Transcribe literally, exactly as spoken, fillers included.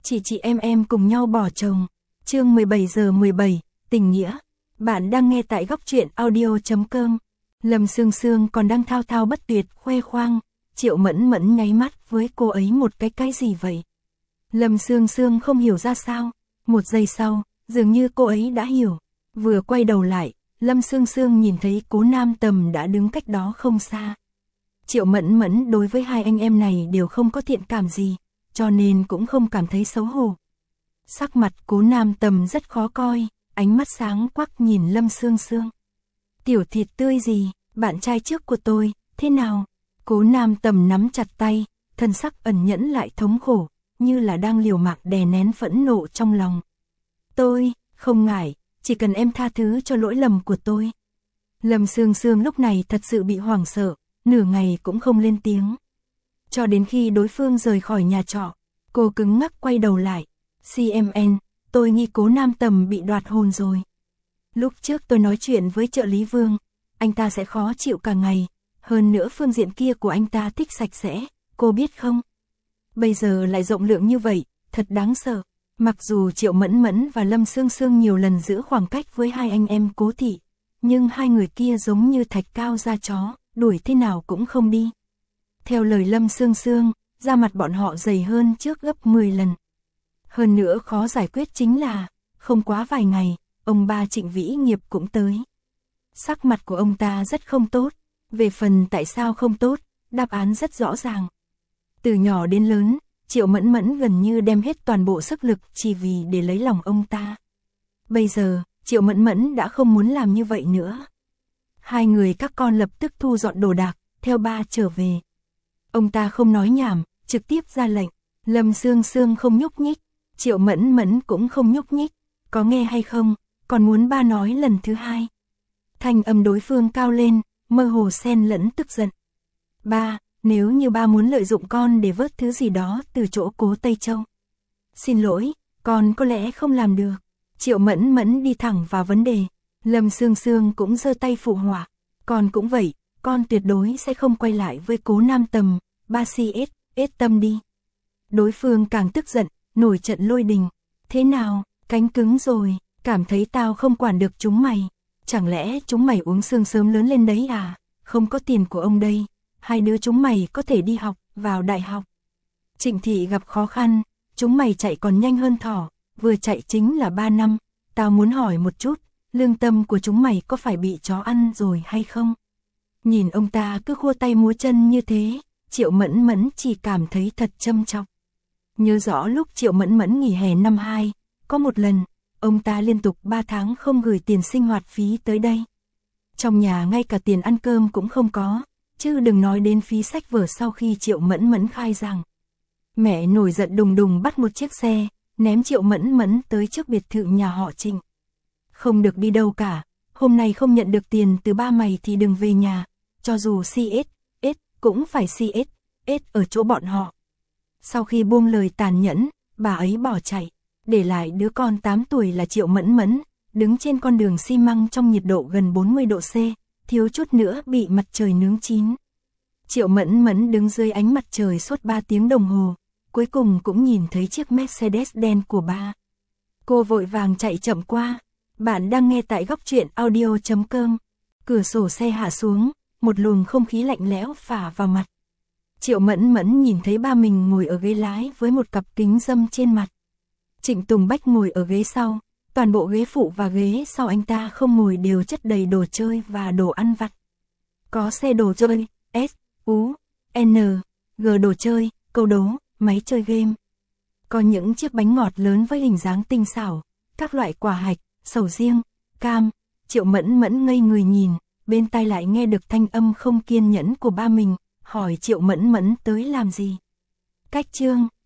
Chị chị em em cùng nhau bỏ chồng. Chương mười bảy giờ mười bảy, tình nghĩa. Bạn đang nghe tại góc truyện audio chấm com. Lâm Sương Sương còn đang thao thao bất tuyệt khoe khoang, Triệu Mẫn Mẫn nháy mắt với cô ấy một cái cái gì vậy? Lâm Sương Sương không hiểu ra sao, một giây sau, dường như cô ấy đã hiểu, vừa quay đầu lại, Lâm Sương Sương nhìn thấy Cố Nam Tầm đã đứng cách đó không xa. Triệu Mẫn Mẫn đối với hai anh em này đều không có thiện cảm gì, cho nên cũng không cảm thấy xấu hổ. Sắc mặt Cố Nam Tầm rất khó coi, ánh mắt sáng quắc nhìn Lâm Sương Sương. Tiểu thịt tươi gì, bạn trai trước của tôi, thế nào? Cố Nam Tầm nắm chặt tay, thân sắc ẩn nhẫn lại thống khổ, như là đang liều mạng đè nén phẫn nộ trong lòng. Tôi, không ngại, chỉ cần em tha thứ cho lỗi lầm của tôi. Lâm Sương Sương lúc này thật sự bị hoảng sợ, nửa ngày cũng không lên tiếng. Cho đến khi đối phương rời khỏi nhà trọ, cô cứng ngắc quay đầu lại. xê em en, tôi nghi Cố Nam Tầm bị đoạt hồn rồi. Lúc trước tôi nói chuyện với trợ lý Vương, anh ta sẽ khó chịu cả ngày, hơn nữa phương diện kia của anh ta thích sạch sẽ, cô biết không? Bây giờ lại rộng lượng như vậy, thật đáng sợ. Mặc dù Triệu Mẫn Mẫn và Lâm Sương Sương nhiều lần giữ khoảng cách với hai anh em Cố thị, nhưng hai người kia giống như thạch cao da chó, đuổi thế nào cũng không đi. Theo lời Lâm Sương Sương, da mặt bọn họ dày hơn trước gấp mười lần. Hơn nữa khó giải quyết chính là, không quá vài ngày, ông ba Trịnh Vĩ Nghiệp cũng tới. Sắc mặt của ông ta rất không tốt, về phần tại sao không tốt, đáp án rất rõ ràng. Từ nhỏ đến lớn, Triệu Mẫn Mẫn gần như đem hết toàn bộ sức lực chỉ vì để lấy lòng ông ta. Bây giờ, Triệu Mẫn Mẫn đã không muốn làm như vậy nữa. Hai người các con lập tức thu dọn đồ đạc, theo ba trở về. Ông ta không nói nhảm, trực tiếp ra lệnh. Lâm Sương Sương không nhúc nhích, Triệu Mẫn Mẫn cũng không nhúc nhích. Có nghe hay không, còn muốn ba nói lần thứ hai. Thanh âm đối phương cao lên, mơ hồ xen lẫn tức giận. Ba, nếu như ba muốn lợi dụng con để vớt thứ gì đó từ chỗ Cố Tây Châu. Xin lỗi, con có lẽ không làm được. Triệu Mẫn Mẫn đi thẳng vào vấn đề. Lâm Sương Sương cũng giơ tay phụ họa. Con cũng vậy, con tuyệt đối sẽ không quay lại với Cố Nam Tầm, ba si ết, ết tâm đi. Đối phương càng tức giận, nổi trận lôi đình. Thế nào, cánh cứng rồi, cảm thấy tao không quản được chúng mày. Chẳng lẽ chúng mày uống sương sớm lớn lên đấy à, không có tiền của ông đây. Hai đứa chúng mày có thể đi học, vào đại học. Trịnh thị gặp khó khăn, chúng mày chạy còn nhanh hơn thỏ, vừa chạy chính là ba năm. Tao muốn hỏi một chút, lương tâm của chúng mày có phải bị chó ăn rồi hay không? Nhìn ông ta cứ khua tay múa chân như thế, Triệu Mẫn Mẫn chỉ cảm thấy thật châm chọc. Nhớ rõ lúc Triệu Mẫn Mẫn nghỉ hè năm hai, có một lần, ông ta liên tục ba tháng không gửi tiền sinh hoạt phí tới đây. Trong nhà ngay cả tiền ăn cơm cũng không có, chứ đừng nói đến phí sách vở. Sau khi Triệu Mẫn Mẫn khai rằng, mẹ nổi giận đùng đùng bắt một chiếc xe, ném Triệu Mẫn Mẫn tới trước biệt thự nhà họ Trịnh. Không được đi đâu cả, hôm nay không nhận được tiền từ ba mày thì đừng về nhà, cho dù xê ét, ét cũng phải xê ét, ét ở chỗ bọn họ. Sau khi buông lời tàn nhẫn, bà ấy bỏ chạy, để lại đứa con tám tuổi là Triệu Mẫn Mẫn, đứng trên con đường xi măng trong nhiệt độ gần bốn mươi độ C, thiếu chút nữa bị mặt trời nướng chín. Triệu Mẫn Mẫn đứng dưới ánh mặt trời suốt ba tiếng đồng hồ, cuối cùng cũng nhìn thấy chiếc Mercedes đen của ba. Cô vội vàng chạy chậm qua. Bạn đang nghe tại góc truyện audio chấm com. Cửa sổ xe hạ xuống, một luồng không khí lạnh lẽo phả vào mặt. Triệu Mẫn Mẫn nhìn thấy ba mình ngồi ở ghế lái với một cặp kính râm trên mặt. Trịnh Tùng Bách ngồi ở ghế sau, toàn bộ ghế phụ và ghế sau anh ta không ngồi đều chất đầy đồ chơi và đồ ăn vặt. Có xe đồ chơi, S, U, N, G đồ chơi, câu đố, máy chơi game. Có những chiếc bánh ngọt lớn với hình dáng tinh xảo, các loại quả hạch, sầu riêng, cam. Triệu Mẫn Mẫn ngây người nhìn, bên tai lại nghe được thanh âm không kiên nhẫn của ba mình, hỏi Triệu Mẫn Mẫn tới làm gì. Cách chương,